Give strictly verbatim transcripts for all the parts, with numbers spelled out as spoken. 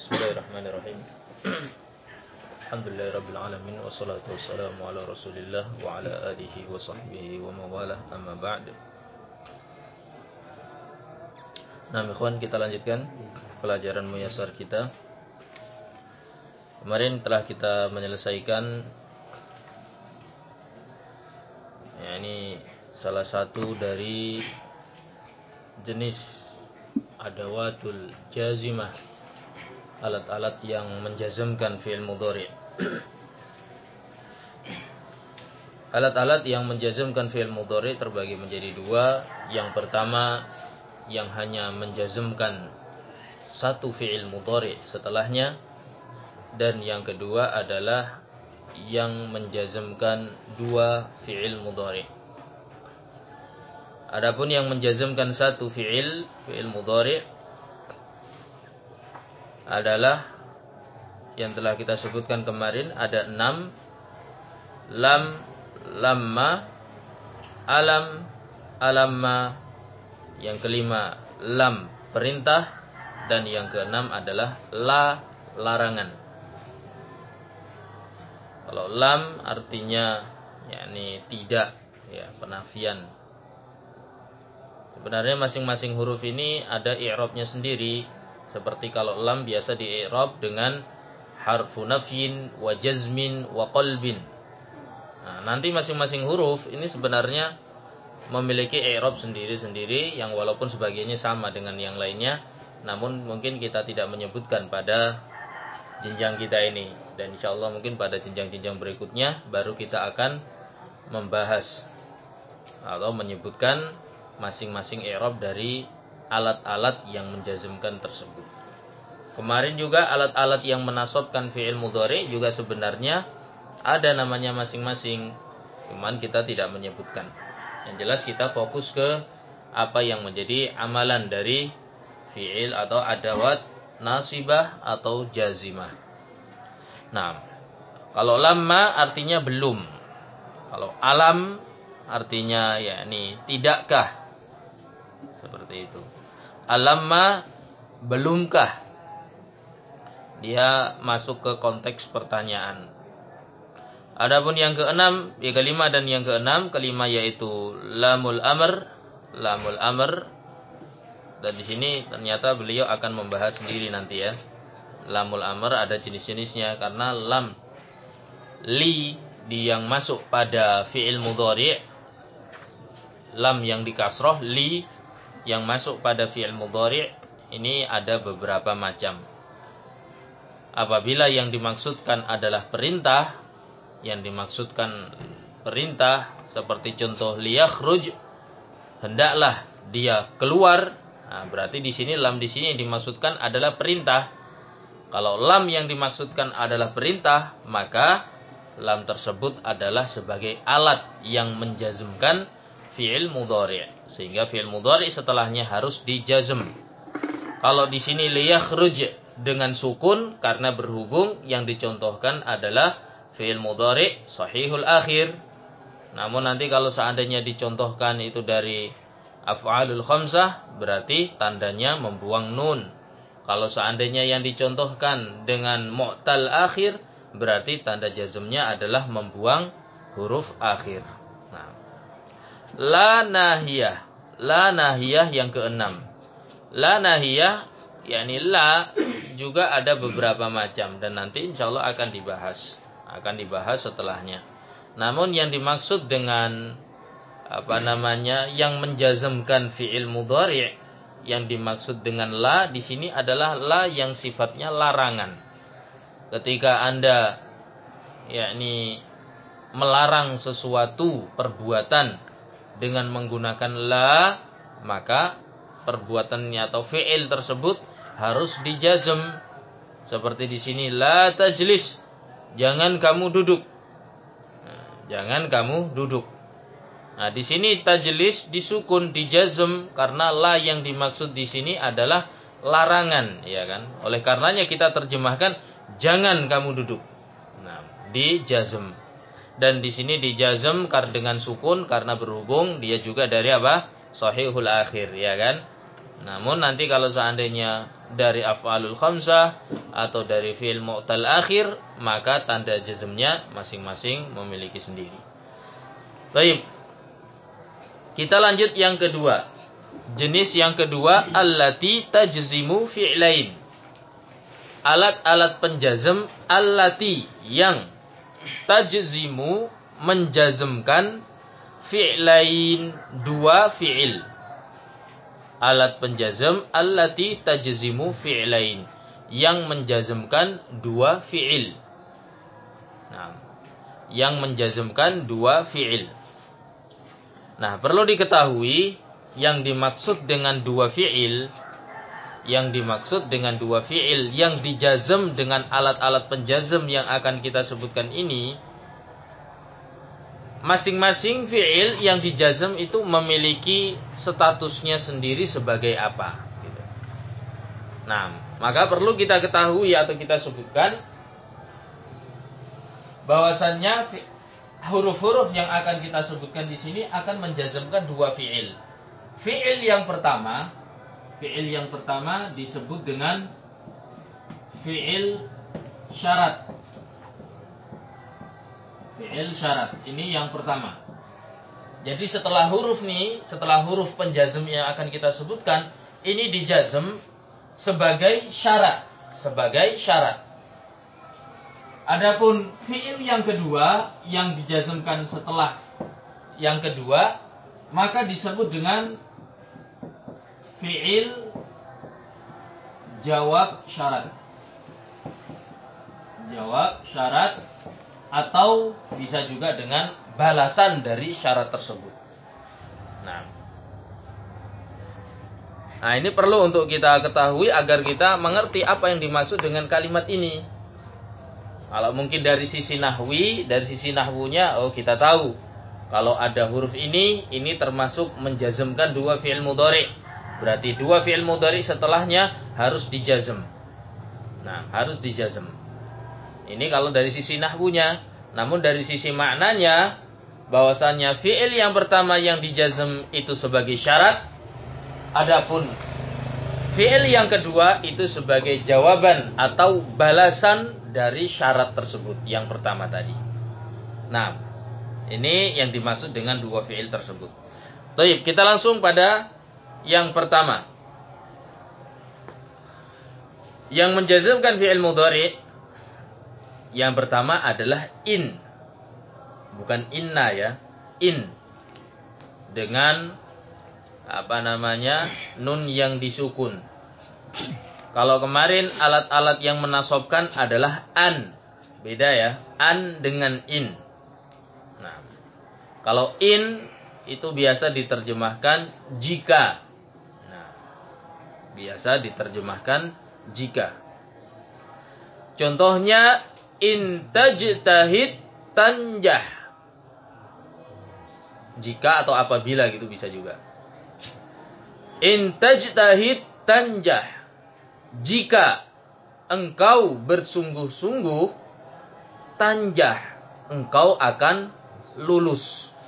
Bismillahirrahmanirrahim. Alhamdulillahirabbil alamin wassalatu wassalamu ala Rasulillah wa ala alihi wa sahbihi wa mawalah, amma ba'd. Nah, ikhwan, kita lanjutkan pelajaran muyassar kita. Kemarin telah kita menyelesaikan ya, ini salah satu dari jenis adawatul jazimah, alat-alat yang menjazmkan fi'il mudhari'. Alat-alat yang menjazmkan fi'il mudhari' terbagi menjadi dua. Yang pertama yang hanya menjazmkan satu fi'il mudhari' setelahnya, dan yang kedua adalah yang menjazmkan dua fi'il mudhari'. Adapun yang menjazmkan satu fi'il fi'il mudhari' adalah yang telah kita sebutkan kemarin, ada enam: lam, lamma, alam, alamma. Yang kelima lam, perintah, dan yang keenam adalah la, larangan. Kalau lam artinya yakni tidak, ya, penafian. Sebenarnya masing-masing huruf ini ada i'rabnya sendiri. Seperti kalau lam biasa di-i'rab dengan harfu nafyin wa jazmin wa qalbin. Nah, nanti masing-masing huruf ini sebenarnya memiliki i'rab sendiri-sendiri yang walaupun sebagiannya sama dengan yang lainnya, namun mungkin kita tidak menyebutkan pada jenjang kita ini. Dan insyaallah mungkin pada jenjang-jenjang berikutnya baru kita akan membahas atau menyebutkan masing-masing i'rab dari alat-alat yang menjazmkan tersebut. Kemarin juga alat-alat yang menasabkan fi'il mudhari juga sebenarnya ada namanya masing-masing, cuman kita tidak menyebutkan. Yang jelas kita fokus ke apa yang menjadi amalan dari fi'il atau adawat nasibah atau jazimah. Nah, kalau lamma artinya belum. Kalau alam artinya yakni tidakkah. Seperti itu. Alamma, belumkah? Dia masuk ke konteks pertanyaan. Adapun yang keenam, yang kelima dan yang keenam, kelima yaitu lamul amr, lamul amr. Dan di sini ternyata beliau akan membahas sendiri nanti ya. Lamul amr ada jenis-jenisnya, karena lam li di yang masuk pada fi'il mudhari', lam yang dikasroh, li yang masuk pada fi'il mudhari' ini ada beberapa macam. Apabila yang dimaksudkan adalah perintah, yang dimaksudkan perintah seperti contoh liyakhruj, hendaklah dia keluar. Nah, berarti di sini lam di sini yang dimaksudkan adalah perintah. Kalau lam yang dimaksudkan adalah perintah, maka lam tersebut adalah sebagai alat yang menjazmkan fi'il mudhari'. Sehingga fi'il mudhari' setelahnya harus dijazm. Kalau di sini liyakhruj dengan sukun karena berhubung yang dicontohkan adalah fi'il mudhari' sahihul akhir. Namun nanti kalau seandainya dicontohkan itu dari af'alul khamsah, berarti tandanya membuang nun. Kalau seandainya yang dicontohkan dengan mu'tal akhir, berarti tanda jazmnya adalah membuang huruf akhir. Nah, la nahiyah, la nahiyah yang keenam. La nahiyah yakni la juga ada beberapa macam dan nanti insyaallah akan dibahas, akan dibahas setelahnya. Namun yang dimaksud dengan apa namanya yang menjazmkan fi'il mudhari', yang dimaksud dengan la di sini adalah la yang sifatnya larangan. Ketika Anda yakni melarang sesuatu perbuatan dengan menggunakan la, maka perbuatannya atau fi'il tersebut harus dijazm. Seperti di sini la tajlis, jangan kamu duduk. Nah, jangan kamu duduk. Nah, di sini tajlis disukun, dijazm karena la yang dimaksud di sini adalah larangan, ya kan? Oleh karenanya kita terjemahkan jangan kamu duduk. Nah, dijazm. Dan di sini dijazm dengan sukun karena berhubung dia juga dari apa? Sahihul akhir, ya kan? Namun nanti kalau seandainya dari af'alul khamsah atau dari fi'il mu'tal akhir, maka tanda jazmnya masing-masing memiliki sendiri. Baik. Kita lanjut yang kedua. Jenis yang kedua, allati tajzimu fi'lain. Alat-alat penjazm allati yang tajzimu menjazmkan fi'lain, dua fi'il. Alat penjazm allati tajzimu fi'lain, yang menjazmkan dua fi'il. Nah, yang menjazmkan dua fi'il. Nah, perlu diketahui yang dimaksud dengan dua fi'il, yang dimaksud dengan dua fi'il yang dijazm dengan alat-alat penjazm yang akan kita sebutkan ini, masing-masing fi'il yang dijazm itu memiliki statusnya sendiri sebagai apa. Gitu. Nah, maka perlu kita ketahui atau kita sebutkan bahwasannya huruf-huruf yang akan kita sebutkan di sini akan menjazmkan dua fi'il. Fi'il yang pertama, fi'il yang pertama disebut dengan fi'il syarat. Fi'il syarat. Ini yang pertama. Jadi setelah huruf nih, setelah huruf penjazm yang akan kita sebutkan, ini dijazm sebagai syarat, sebagai syarat. Adapun fi'il yang kedua yang dijazmkan setelah yang kedua, maka disebut dengan fi'il jawab syarat. Jawab syarat, atau bisa juga dengan balasan dari syarat tersebut. Nah, nah ini perlu untuk kita ketahui agar kita mengerti apa yang dimaksud dengan kalimat ini. Kalau mungkin dari sisi nahwi, dari sisi nahwunya, oh kita tahu kalau ada huruf ini, ini termasuk menjazmkan dua fi'il mudhari. Berarti dua fi'il mudhari setelahnya harus dijazm. Nah, harus dijazm. Ini kalau dari sisi nahwunya. Namun dari sisi maknanya, bahwasannya fi'il yang pertama yang dijazm itu sebagai syarat. Adapun fi'il yang kedua itu sebagai jawaban atau balasan dari syarat tersebut yang pertama tadi. Nah, ini yang dimaksud dengan dua fi'il tersebut. Baik, kita langsung pada yang pertama. Yang menjazmkan fi'il mudhari yang pertama adalah in. Bukan inna ya. In. Dengan apa namanya? Nun yang disukun. Kalau kemarin alat-alat yang menasobkan adalah an. Beda ya. An dengan in. Nah, kalau in itu biasa diterjemahkan jika. Nah, biasa diterjemahkan jika. Contohnya in tajtahid tanjah. Jika atau apabila gitu bisa juga. In tajtahid tanjah. Jika engkau bersungguh-sungguh, tanjah, engkau akan lulus.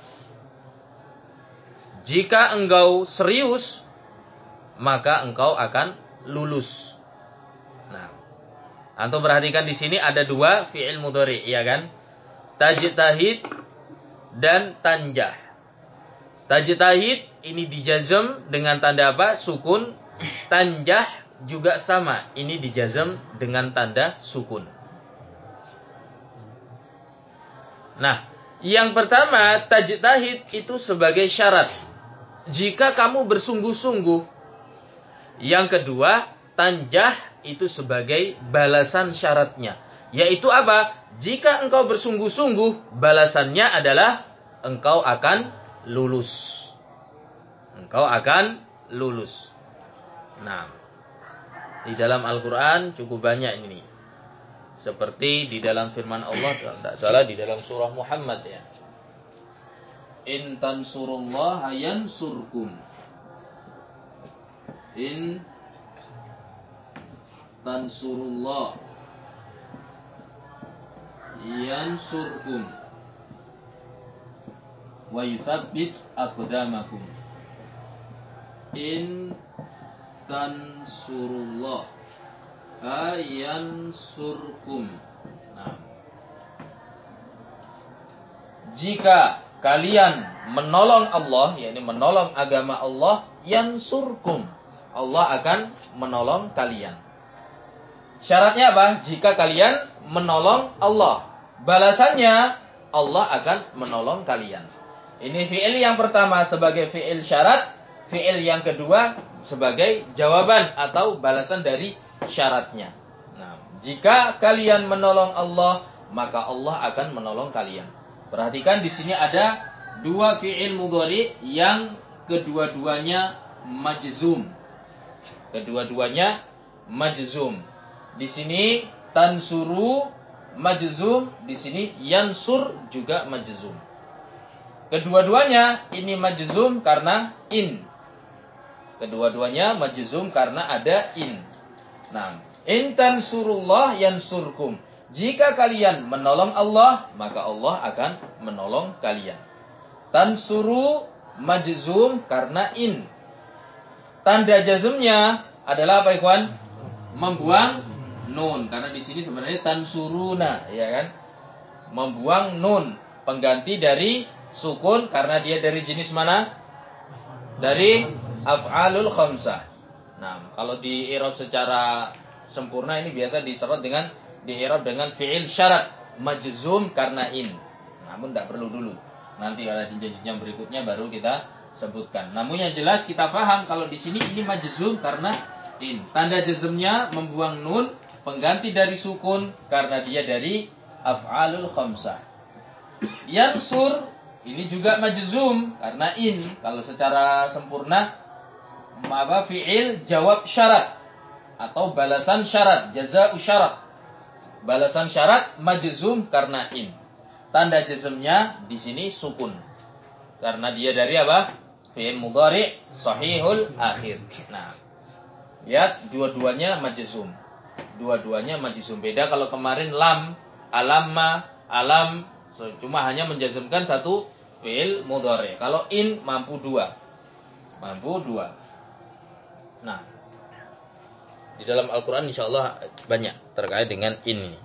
Jika engkau serius, maka engkau akan lulus. Nah, antum perhatikan di sini ada dua fi'il mudhari, ya kan? Tajtahid dan tanjah. Tajtahid ini dijazm dengan tanda apa? Sukun. Tanjah juga sama, ini dijazm dengan tanda sukun. Nah, yang pertama tajtahid itu sebagai syarat. Jika kamu bersungguh-sungguh. Yang kedua, tanjah itu sebagai balasan syaratnya. Yaitu apa? Jika engkau bersungguh-sungguh, balasannya adalah engkau akan lulus. Engkau akan lulus. Nah, di dalam Al-Quran cukup banyak ini. Seperti di dalam firman Allah, tidak salah di dalam surah Muhammad ya. In tansurullaha yansurkum. In tansurullah yansurkum wa yuthabbit aqdamakum. In tansurullah ayansurkum. Nah, jika kalian menolong Allah, yakni menolong agama Allah, yansurkum, Allah akan menolong kalian. Syaratnya apa? Jika kalian menolong Allah, balasannya Allah akan menolong kalian. Ini fi'il yang pertama sebagai fi'il syarat, fi'il yang kedua sebagai jawaban atau balasan dari syaratnya. Nah, jika kalian menolong Allah, maka Allah akan menolong kalian. Perhatikan di sini ada dua fi'il mudhari yang kedua-duanya majzum. Kedua-duanya majzum. Di sini tansuru majzum, di sini yansur juga majzum. Kedua-duanya ini majzum karena in. Kedua-duanya majzum karena ada in. Nah, in tansurullah yansurkum. Jika kalian menolong Allah, maka Allah akan menolong kalian. Tansuru majzum karena in. Tanda jazmnya adalah apa, ikhwan? Membuang nun, karena di sini sebenarnya tansuruna, ya kan? Membuang nun, pengganti dari sukun karena dia dari jenis mana? Dari af'alul khamsah. Nah, kalau di i'rab secara sempurna ini biasa diserot dengan di i'rab dengan fi'il syarat majzum karena in. Namun tidak perlu dulu. Nanti ada jenjang berikutnya baru kita sebutkan. Namun yang jelas kita paham kalau di sini ini majzum karena in. Tanda jazmnya membuang nun, pengganti dari sukun karena dia dari af'alul khamsah. Yansur ini juga majzum karena in. Kalau secara sempurna apa fi'il jawab syarat atau balasan syarat, jaza'u syarat. Balasan syarat majzum karena in. Tanda jazmnya di sini sukun. Karena dia dari apa? Fi'il mudhari sahihul akhir. Nah, lihat dua-duanya majzum. Dua-duanya majzum. Beda kalau kemarin lam, alamma, alam cuma hanya menjazmkan satu fi'il mudhari. Kalau in mampu dua. Mampu dua. Nah, di dalam Al-Quran insyaallah banyak terkait dengan ini.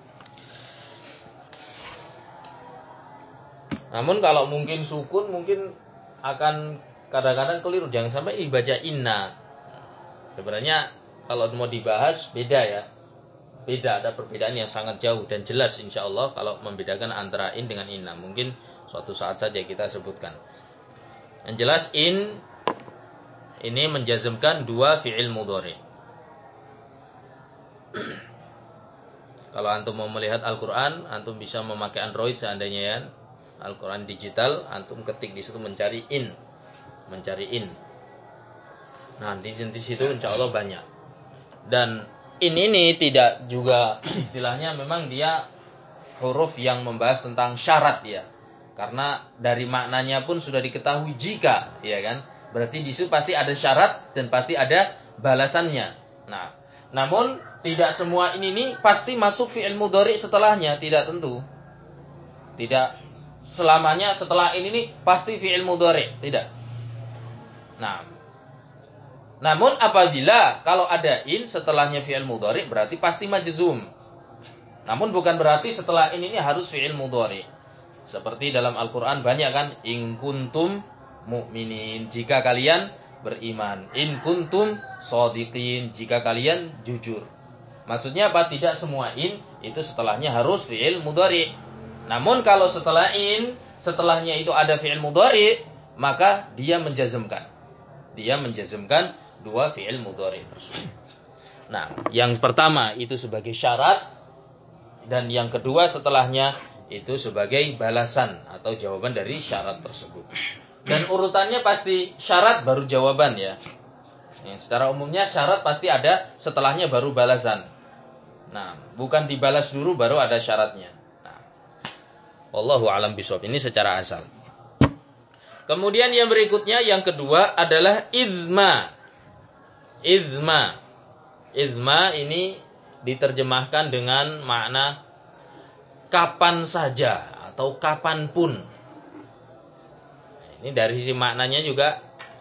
Namun kalau mungkin sukun mungkin akan kadang-kadang keliru. Jangan sampai dibaca inna. Sebenarnya kalau mau dibahas beda ya. Beda, ada perbedaan yang sangat jauh dan jelas insyaallah kalau membedakan antara in dengan inna. Mungkin suatu saat saja kita sebutkan. Yang jelas in ini menjazmkan dua fi'il mudhari. Kalau antum mau melihat Al-Quran, antum bisa memakai Android seandainya ya. Al-Quran digital, antum ketik di situ mencari in. Mencari in. Nah, di, di situ insyaallah banyak. Dan in ini tidak juga istilahnya memang dia huruf yang membahas tentang syarat ya. Karena dari maknanya pun sudah diketahui jika, ya kan? Berarti di situ pasti ada syarat dan pasti ada balasannya. Nah, namun tidak semua ini nih pasti masuk fi'il mudhari setelahnya, tidak tentu. Tidak selamanya setelah ini nih pasti fi'il mudhari, tidak. Nah, namun apabila kalau ada in setelahnya fi'il mudhari berarti pasti majzum. Namun bukan berarti setelah ini nih harus fi'il mudhari. Seperti dalam Al-Quran banyak kan, in kuntum mu'minin, jika kalian beriman, in kuntum shodiqin, jika kalian jujur. Maksudnya apa? Tidak semua in itu setelahnya harus fi'il mudhari. Namun kalau setelah in setelahnya itu ada fi'il mudhari, maka dia menjazmkan. Dia menjazmkan dua fi'il mudhari tersebut. Nah, yang pertama itu sebagai syarat dan yang kedua setelahnya itu sebagai balasan atau jawaban dari syarat tersebut. Dan urutannya pasti syarat baru jawaban ya. Ya, secara umumnya syarat pasti ada setelahnya baru balasan. Nah, bukan dibalas dulu baru ada syaratnya. Nah, wallahu a'lam bishawab. Ini secara asal. Kemudian yang berikutnya yang kedua adalah izma. Izma. Izma ini diterjemahkan dengan makna kapan saja atau kapanpun. Ini dari sisi maknanya juga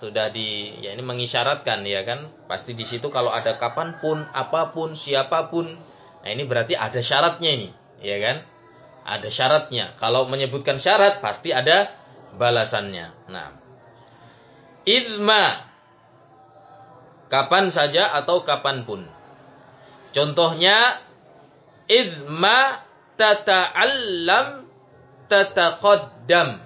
sudah di ya ini mengisyaratkan ya kan. Pasti di situ kalau ada kapanpun, apapun, siapapun. Nah, ini berarti ada syaratnya ini, ya kan? Ada syaratnya. Kalau menyebutkan syarat pasti ada balasannya. Nah, idma kapan saja atau kapanpun. Contohnya idma tata'allam tataqaddam.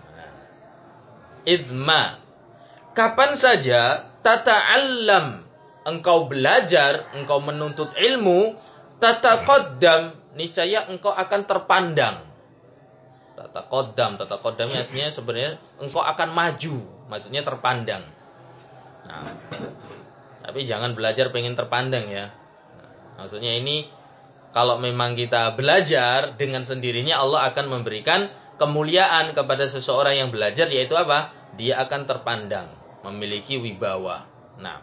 Idma kapan saja tata'allam engkau belajar, engkau menuntut ilmu, tataqaddam niscaya engkau akan terpandang. Tataqaddam, tataqaddam artinya sebenarnya engkau akan maju, maksudnya terpandang. Nah, tapi jangan belajar pengen terpandang ya. Nah, maksudnya ini kalau memang kita belajar dengan sendirinya Allah akan memberikan kemuliaan kepada seseorang yang belajar, yaitu apa? Dia akan terpandang, memiliki wibawa. Nah,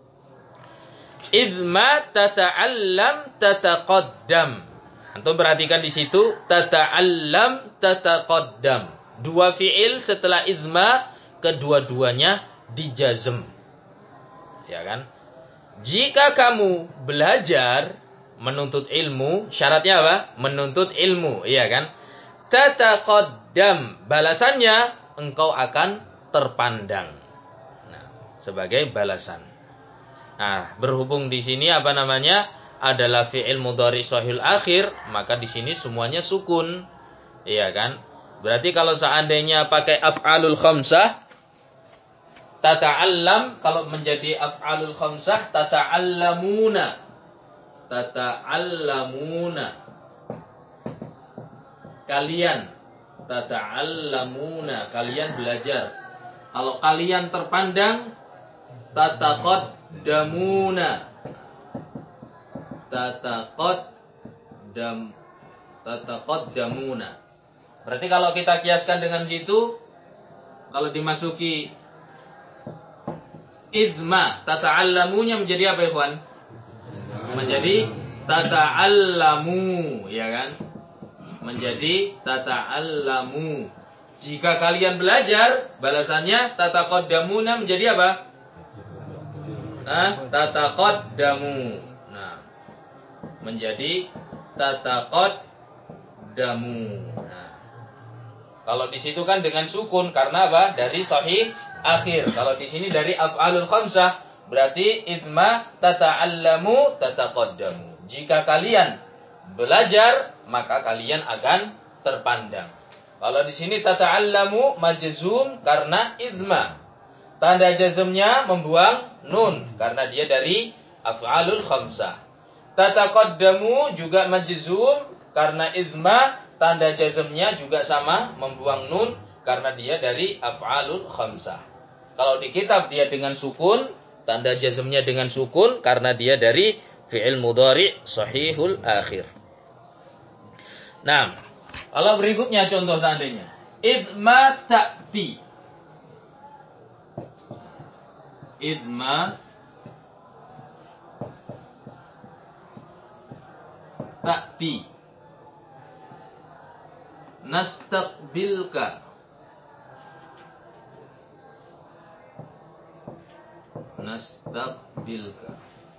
idma tata'allam tataqaddam. Antum perhatikan di situ tata'allam tataqaddam. Dua fiil setelah idma, kedua-duanya dijazm. Ya kan? Jika kamu belajar menuntut ilmu, syaratnya apa? Menuntut ilmu, iya kan? Tataqaddam, balasannya engkau akan terpandang. Nah, sebagai balasan. Nah, berhubung di sini apa namanya? Adalah fi'il mudhari shahihul akhir, maka di sini semuanya sukun. Iya kan? Berarti kalau seandainya pakai af'alul khamsah, tata'allam, kalau menjadi af'alul khamsah, tata'allamuna. Tata'allamuna. Kalian tata'allamuna, kalian belajar. Kalau kalian terpandang, tataqaddamuna. Tataqaddam tataqaddamuna. Berarti kalau kita kiaskan dengan situ, kalau dimasuki idma, tata'allamunya menjadi apa, ikhwan? Menjadi tata'allamu, ya kan? Menjadi tata'allamu. Jika kalian belajar, balasannya tataqaddamuna menjadi apa? Nah, tataqaddamu. Nah, menjadi tataqaddamu. Nah, kalau di situ kan dengan sukun karena apa? Dari sahih akhir. Kalau di sini dari af'alul khamsah, berarti idma tata'allamu tataqaddamu. Jika kalian belajar, maka kalian akan terpandang. Kalau di sini tata'allamu majzum karena idma. Tanda jazmnya membuang nun karena dia dari af'alul khamsah. Tataqaddamu juga majzum karena idma, tanda jazmnya juga sama membuang nun karena dia dari af'alul khamsah. Kalau di kitab dia dengan sukun, tanda jazmnya dengan sukun karena dia dari fi'il mudhari shahihul akhir. Nah, kalau berikutnya contoh seandainya idma ta'ti. Idma ta'ti. Nastaqbilka. Nastaqbilka.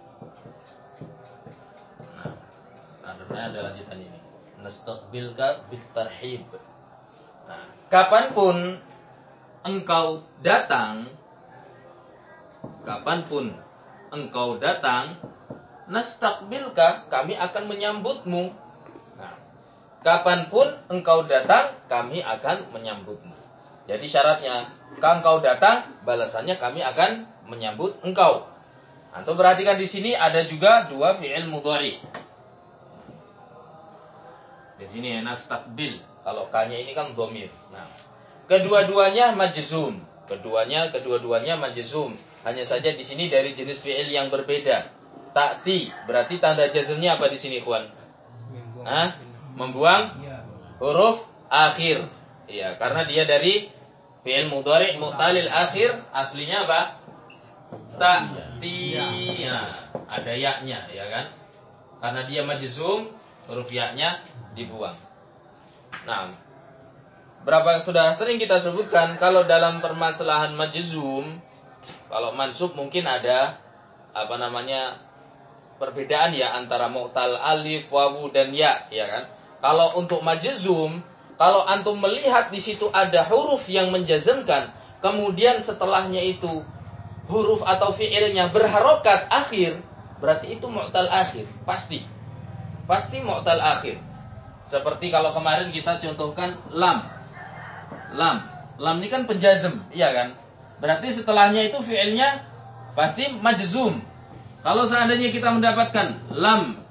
Nah, karena ada lanjutan ini. Nastaqbilka bitarhib. Nah, kapanpun engkau datang, kapanpun engkau datang, nastaqbilka, kami akan menyambutmu. Nah, kapanpun engkau datang, kami akan menyambutmu. Jadi syaratnya, kalau engkau datang, balasannya kami akan menyambut engkau. Antum perhatikan di sini ada juga dua fi'il mudhari. Di sini ya, nastaqbil. Kalau ka-nya ini kan dhamir. Nah, kedua-duanya majzum. Keduanya, kedua-duanya majzum. Hanya saja di sini dari jenis fi'il yang berbeda. Ta'ti, berarti tanda jazmnya apa di sini, ikhwan? Hah? Membuang huruf akhir. Iya, karena dia dari fi'il mudhari mu'talil akhir, aslinya apa? Ta'ti. Nah, ada ya-nya, ya kan? Karena dia majzum, huruf ya-nya dibuang. Nah, berapa sudah sering kita sebutkan kalau dalam permasalahan majzum, Kalau mansub mungkin ada apa namanya perbedaan ya antara mu'tal alif, wawu dan ya, ya kan? Kalau untuk majzum, kalau antum melihat di situ ada huruf yang menjazmkan, kemudian setelahnya itu huruf atau fiilnya berharokat akhir, berarti itu mu'tal akhir, pasti. Pasti mu'tal akhir. Seperti kalau kemarin kita contohkan lam. Lam. Lam ini kan penjazm, iya kan? Berarti setelahnya itu fiilnya pasti majzum. Kalau seandainya kita mendapatkan lam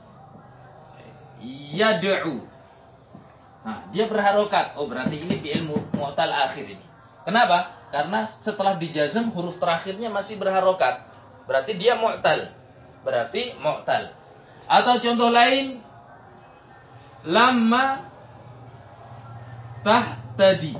yad'u. Nah, dia berharokat. Oh, berarti ini fiil mu'tal akhir ini. Kenapa? Karena setelah dijazm huruf terakhirnya masih berharokat. Berarti dia mu'tal. Berarti mu'tal. Atau contoh lain, lamma tahtadi.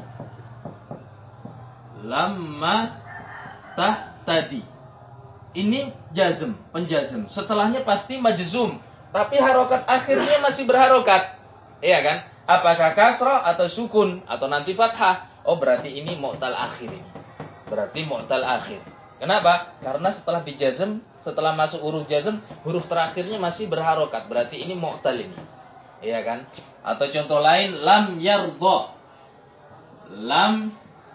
Lamma tahtadi. Ini jazm, penjazm. Setelahnya pasti majzum, tapi harokat akhirnya masih berharokat. Iya kan? Apakah kasrah atau sukun atau nanti fathah? Oh, berarti ini mu'tal akhir ini. Berarti mu'tal akhir. Kenapa? Karena setelah dijazm, setelah masuk huruf jazm, huruf terakhirnya masih berharokat. Berarti ini mu'tal ini. Iya kan? Atau contoh lain, lam yardha. Lam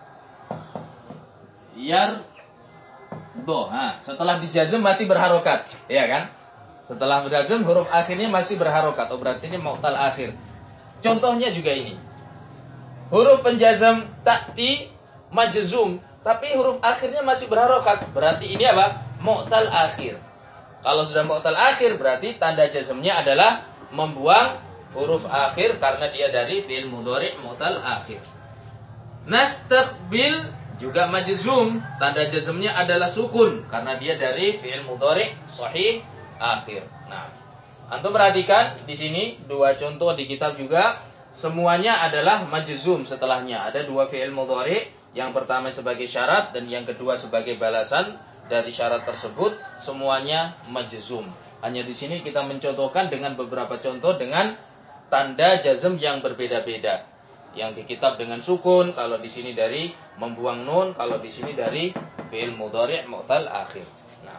yardha. Nah, setelah dijazm masih berharokat. Iya kan? Setelah dijazm huruf akhirnya masih berharokat. Oh, berarti ini mu'tal akhir. Contohnya juga ini. Huruf penjazm ta'ti majzum, tapi huruf akhirnya masih berharokat. Berarti ini apa? Mu'tal akhir. Kalau sudah mu'tal akhir, berarti tanda jazmnya adalah membuang huruf akhir karena dia dari fi'il mudhari' mu'tal akhir. Nastaqbil juga majzum, tanda jazmnya adalah sukun karena dia dari fi'il mudhari' sahih akhir. Nah, antum perhatikan di sini dua contoh di kitab juga semuanya adalah majzum setelahnya. Ada dua fi'il mudhari', yang pertama sebagai syarat dan yang kedua sebagai balasan dari syarat tersebut, semuanya majzum. Hanya di sini kita mencontohkan dengan beberapa contoh dengan tanda jazm yang berbeda-beda. Yang di kitab dengan sukun, kalau di sini dari membuang nun, kalau di sini dari fi'il mudhari' mu'tal akhir. Nah.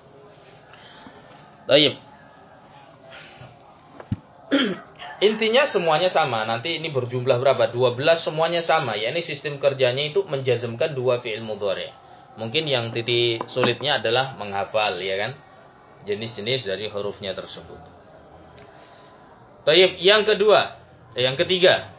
Baik. Intinya semuanya sama. Nanti ini berjumlah berapa? dua belas semuanya sama. Ya, ini sistem kerjanya itu menjazmkan dua fi'il mudhari'. Mungkin yang titik sulitnya adalah menghafal, ya kan? Jenis-jenis dari hurufnya tersebut. Baik, yang kedua, eh, yang ketiga.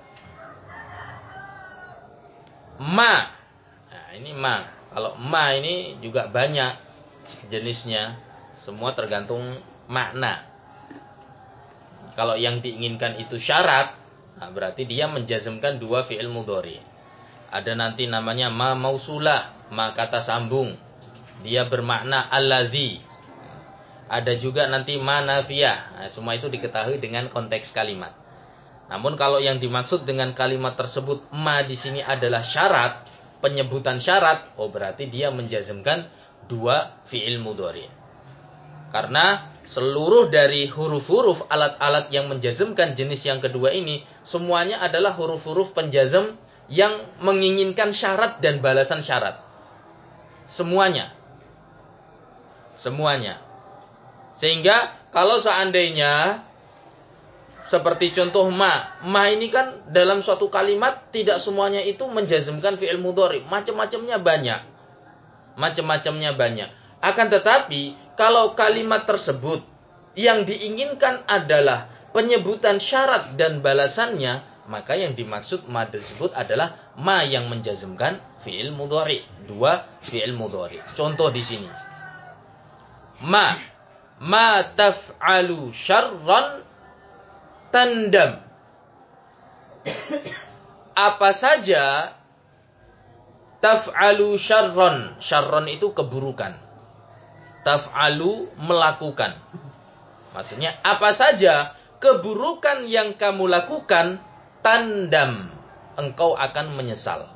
Ma. Nah, ini ma. Kalau ma ini juga banyak jenisnya. Semua tergantung makna. Kalau yang diinginkan itu syarat, nah berarti dia menjazmkan dua fi'il mudhari. Ada nanti namanya ma mausulah, ma kata sambung. Dia bermakna allazi. Ada juga nanti ma nafiyah. Nah, semua itu diketahui dengan konteks kalimat. Namun kalau yang dimaksud dengan kalimat tersebut ma di sini adalah syarat, penyebutan syarat, oh berarti dia menjazmkan dua fi'il mudhari. Karena seluruh dari huruf-huruf alat-alat yang menjazmkan jenis yang kedua ini semuanya adalah huruf-huruf penjazm yang menginginkan syarat dan balasan syarat. Semuanya. Semuanya. Sehingga kalau seandainya seperti contoh ma. Ma ini kan dalam suatu kalimat tidak semuanya itu menjazmkan fi'il mudhari. Macam-macamnya banyak. Macam-macamnya banyak. Akan tetapi kalau kalimat tersebut yang diinginkan adalah penyebutan syarat dan balasannya, maka yang dimaksud ma tersebut adalah ma yang menjazmkan fi'il mudhari. Dua fi'il mudhari. Contoh di sini. Ma. Ma taf'alu syarran tandam. Apa saja taf'alu syarron. Syarron itu keburukan. Taf'alu melakukan. Maksudnya apa saja keburukan yang kamu lakukan, tandam, engkau akan menyesal.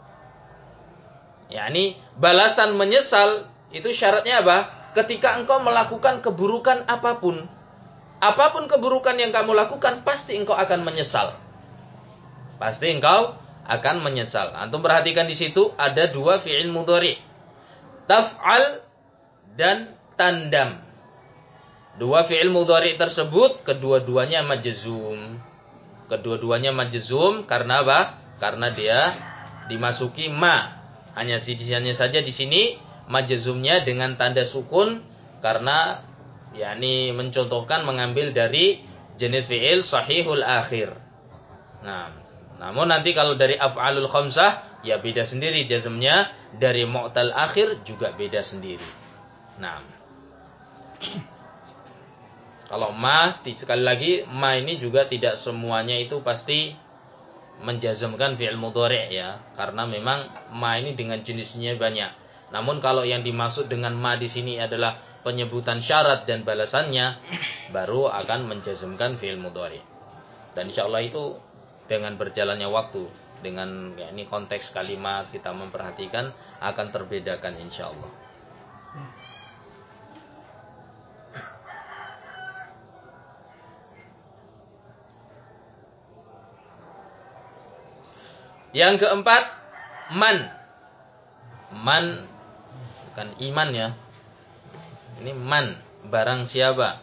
yakni balasan menyesal itu syaratnya apa? Ketika engkau melakukan keburukan apapun, apapun keburukan yang kamu lakukan, pasti engkau akan menyesal. Pasti engkau akan menyesal. Antum perhatikan di situ ada dua fi'il mudhari. taf'al dan tandam. Dua fi'il mudhari tersebut kedua-duanya majzum. Kedua-duanya majzum karena apa? Karena dia dimasuki ma. Hanya hanya saja di sini majzumnya dengan tanda sukun karena yakni mencontohkan mengambil dari jenis fi'il sahihul akhir. Nah, namun nanti kalau dari af'alul khamsah ya beda sendiri jazmnya, dari mu'tal akhir juga beda sendiri. Nah, kalau ma, sekali lagi ma ini juga tidak semuanya itu pasti menjazmkan fi'il mudhari' ya, karena memang ma ini dengan jenisnya banyak. Namun kalau yang dimaksud dengan ma di sini adalah penyebutan syarat dan balasannya, baru akan menjazmkan fi'il mudhari'. Dan insyaallah itu dengan berjalannya waktu, dengan ya, ini konteks kalimat kita memperhatikan akan terbedakan insyaallah. Yang keempat, man. Man bukan iman ya. Ini man, barang siapa.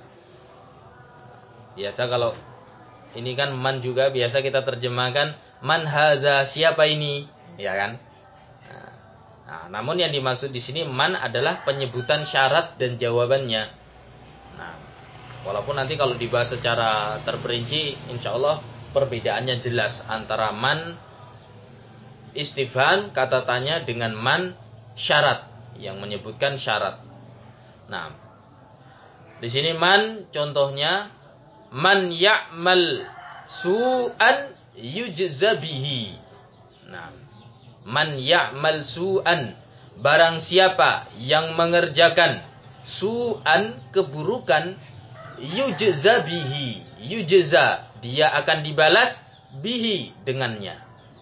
Biasa kalau ini kan man juga biasa kita terjemahkan man hadza, siapa ini, ya kan? Nah, namun yang dimaksud di sini man adalah penyebutan syarat dan jawabannya. Nah, walaupun nanti kalau dibahas secara terperinci, insya Allah perbedaannya jelas antara man istifham kata tanya dengan man syarat yang menyebutkan syarat. Nah, di sini man contohnya man ya'mal su'an yujza bihi. Nah, man ya'mal su'an, barang siapa yang mengerjakan su'an, keburukan, yujza bihi, yujza, dia akan dibalas bihi, dengannya.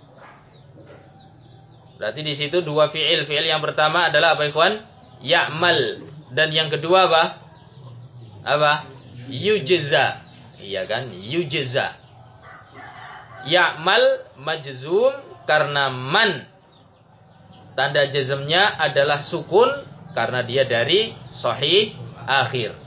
Berarti di situ dua fi'il. Fi'il yang pertama adalah apa ikhwan? Ya'mal. Dan yang kedua apa? Apa? Yujza. Iya kan? Yujza. Ya'mal majzum karena man. Tanda jazmnya adalah sukun karena dia dari sahih akhir.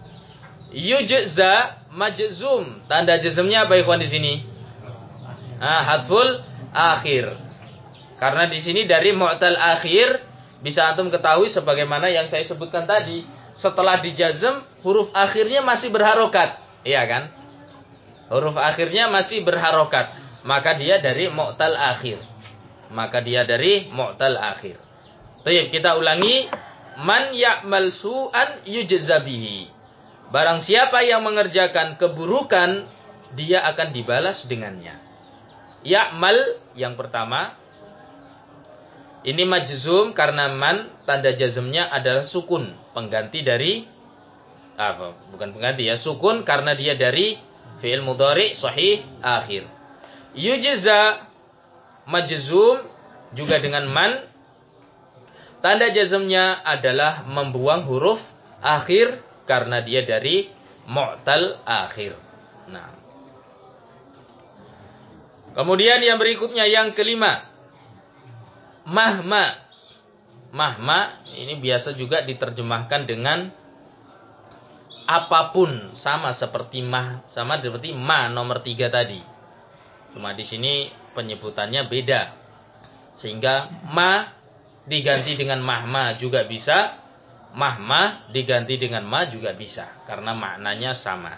Yujza majzum. Tanda jazmnya apa ikhwan di sini? Ah, hadful akhir. Karena di sini dari mu'tal akhir bisa antum ketahui sebagaimana yang saya sebutkan tadi, setelah dijazm huruf akhirnya masih berharokat, iya kan? Huruf akhirnya masih berharokat, maka dia dari mu'tal akhir. Maka dia dari mu'tal akhir. Baik, kita ulangi, man ya'mal su'an yujza bihi. Barang siapa yang mengerjakan keburukan, dia akan dibalas dengannya. Ya'mal yang pertama ini majzum karena man tanda jazmnya adalah sukun, pengganti dari apa? Bukan pengganti ya, sukun karena dia dari fi'il mudhari sahih akhir. Yujza majzum juga dengan man, tanda jazmnya adalah membuang huruf akhir karena dia dari mu'tal akhir. Nah, kemudian yang berikutnya yang kelima, mahma. Mahma ini biasa juga diterjemahkan dengan apapun, sama seperti mah, sama seperti ma nomor tiga tadi. Cuma di sini penyebutannya beda. Sehingga ma diganti dengan mahma juga bisa, mahma diganti dengan ma juga bisa karena maknanya sama.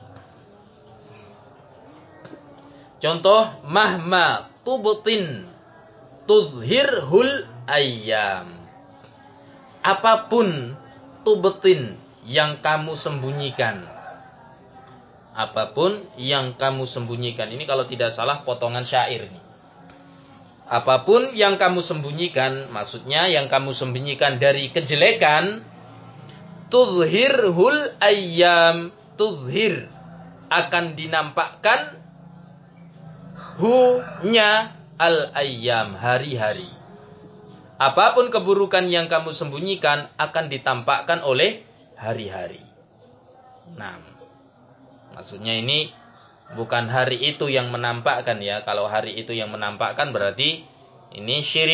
Contoh mahma tubtin tudhirhul ayyam. Apapun tubtin yang kamu sembunyikan. Apapun yang kamu sembunyikan. Ini kalau tidak salah potongan syair ini. Apapun yang kamu sembunyikan, maksudnya yang kamu sembunyikan dari kejelekan, tudhirhul ayyam, tudhir akan dinampakkan hu-nya al-ayyam, hari-hari. Apapun keburukan yang kamu sembunyikan akan ditampakkan oleh hari-hari. Nah, maksudnya ini bukan hari itu yang menampakkan ya. Kalau hari itu yang menampakkan berarti ini syirik.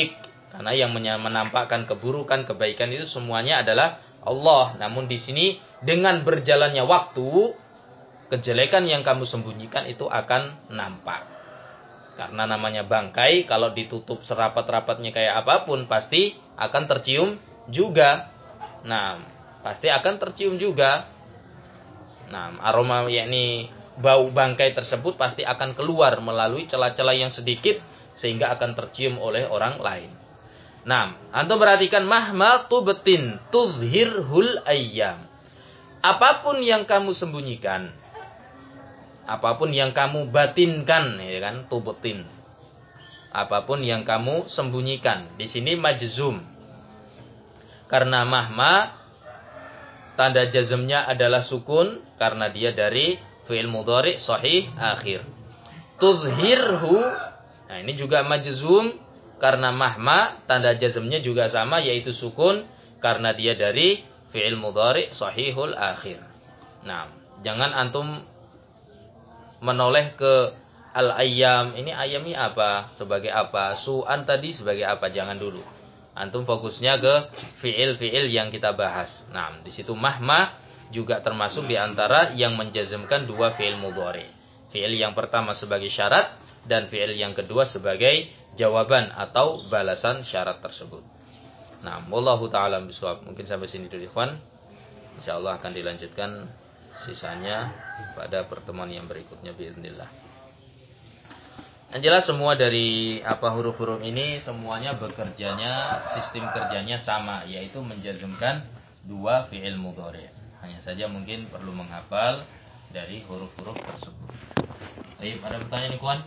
Karena yang menampakkan keburukan, kebaikan itu semuanya adalah Allah. Namun di sini dengan berjalannya waktu, kejelekan yang kamu sembunyikan itu akan nampak. Karena namanya bangkai, kalau ditutup serapat-rapatnya kayak apapun, pasti akan tercium juga. Nah, pasti akan tercium juga. Nah, aroma yakni bau bangkai tersebut pasti akan keluar melalui celah-celah yang sedikit sehingga akan tercium oleh orang lain. Nah, antum perhatikan mahma tubtin tudhirhul ayyam. Apapun yang kamu sembunyikan, apapun yang kamu batinkan, ya kan, tubtin. Apapun yang kamu sembunyikan. Di sini majzum. Karena mahma tanda jazmnya adalah sukun karena dia dari fi'il mudhari sahih akhir. Tudhirhu, nah ini juga majzum karena mahma tanda jazmnya juga sama yaitu sukun karena dia dari fi'il mudhari sahihul akhir. Nah, jangan antum menoleh ke al-ayyam. Ini ayyam ini apa? Sebagai apa? Su'an tadi sebagai apa? Jangan dulu. Antum fokusnya ke fi'il-fi'il yang kita bahas. Nah, di situ mahma juga termasuk di antara yang menjazmkan dua fi'il mudhari. Fi'il yang pertama sebagai syarat dan fi'il yang kedua sebagai jawaban atau balasan syarat tersebut. Nah, wallahu ta'ala bisawab. Mungkin sampai sini dulu ikhwan. Insyaallah akan dilanjutkan sisanya pada pertemuan yang berikutnya biiznillah. Yang jelas semua dari apa huruf-huruf ini semuanya bekerjanya, sistem kerjanya sama, yaitu menjazmkan dua fi'il mudhari. Hanya saja mungkin perlu menghafal dari huruf-huruf tersebut. Baik, ada pertanyaan ikhwan?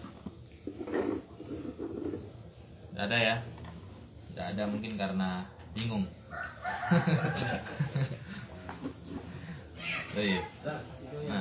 Tidak ada ya? Tidak ada mungkin karena bingung. Baik. Nah.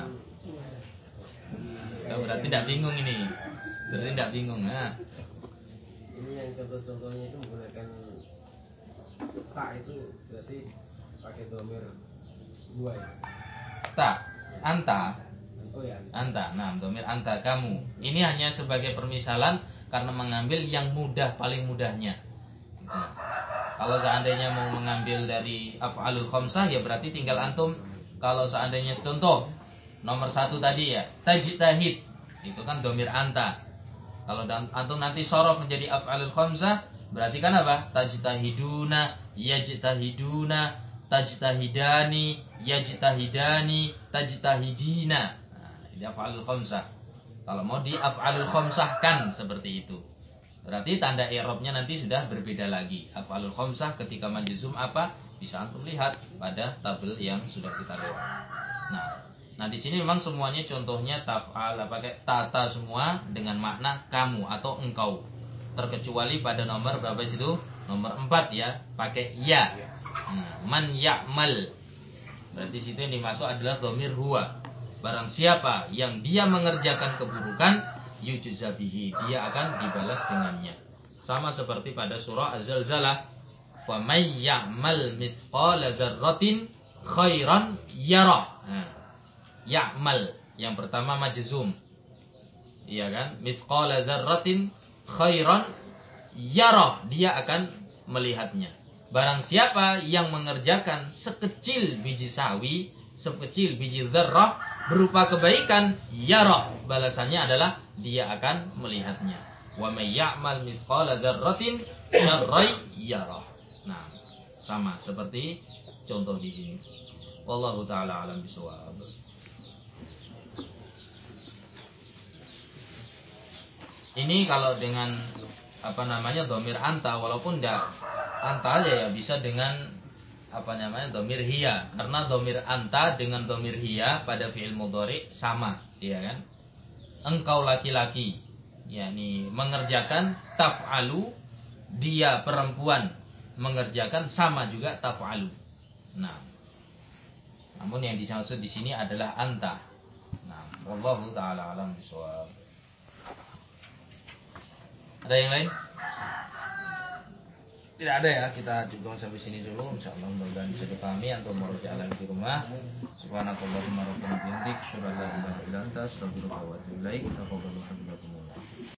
Oh, berarti tidak bingung ini. Berarti tidak bingung. Nah. Ini yang contoh-contohnya itu menggunakan tak itu berarti pakai domir dua ya. Tak, anta. Oh ya. Anta. Nah, domir anta kamu. Ini hanya sebagai permisalan karena mengambil yang mudah, paling mudahnya. Nah, kalau seandainya mau mengambil dari af'alul khamsah ya berarti tinggal antum. Kalau seandainya contoh nomor satu tadi ya, tajtahid, itu kan domir anta. Kalau antum nanti sorof menjadi af'alul khamsah, berarti kan apa? Tajtahiduna, yajtahiduna, tajtahidani, yajtahidani, tajtahidina. Nah, ini af'alul khamsah. Kalau mau di af'alul khamsahkan seperti itu, berarti tanda i'rabnya nanti sudah berbeda lagi. Af'alul khamsah ketika majzum apa? Bisa antum lihat pada tabel yang sudah kita lewat. Nah, Nah di sini memang semuanya contohnya taf'al pakai tata semua dengan makna kamu atau engkau. Terkecuali pada nomor berapa situ? Nomor empat ya, pakai ya. Nah, man ya'mal. Berarti situ yang dimaksud adalah dhamir huwa. Barang siapa yang dia mengerjakan keburukan, yujza bihi, dia akan dibalas dengannya. Sama seperti pada surah Az-Zalzalah, wa may ya'mal mithqala dzarratin khairan yarah. Nah, ya'mal yang pertama majzum, iya kan? Mithqala dzarratin khairan yarah, dia akan melihatnya. Barang siapa yang mengerjakan sekecil biji sawi, sekecil biji dzarrah berupa kebaikan, yarah, balasannya adalah dia akan melihatnya. Wa may ya'mal mithqala dzarratin syarran yarah. Nah, sama seperti contoh di sini. Wallahu taala alam bisawab. Ini kalau dengan apa namanya dhamir anta, walaupun tidak anta aja ya bisa dengan apa namanya dhamir hiya, karena dhamir anta dengan dhamir hiya pada fi'il mudhari sama, ya kan? Engkau laki-laki, yakni mengerjakan taf'alu, dia perempuan mengerjakan sama juga taf'alu. Nah, namun yang dimaksud di sini adalah anta. Nah, wallahu taala alam bisawab. Ada yang lain? Tidak ada ya, kita cukup sampai sini dulu. Insyaallah mudah-mudahan bisa dipahami atau merujuk lagi di rumah. Subhanakallahumma rabbana bihamdik, asyhadu an la ilaha illa anta, astaghfiruka wa atubu ilaik.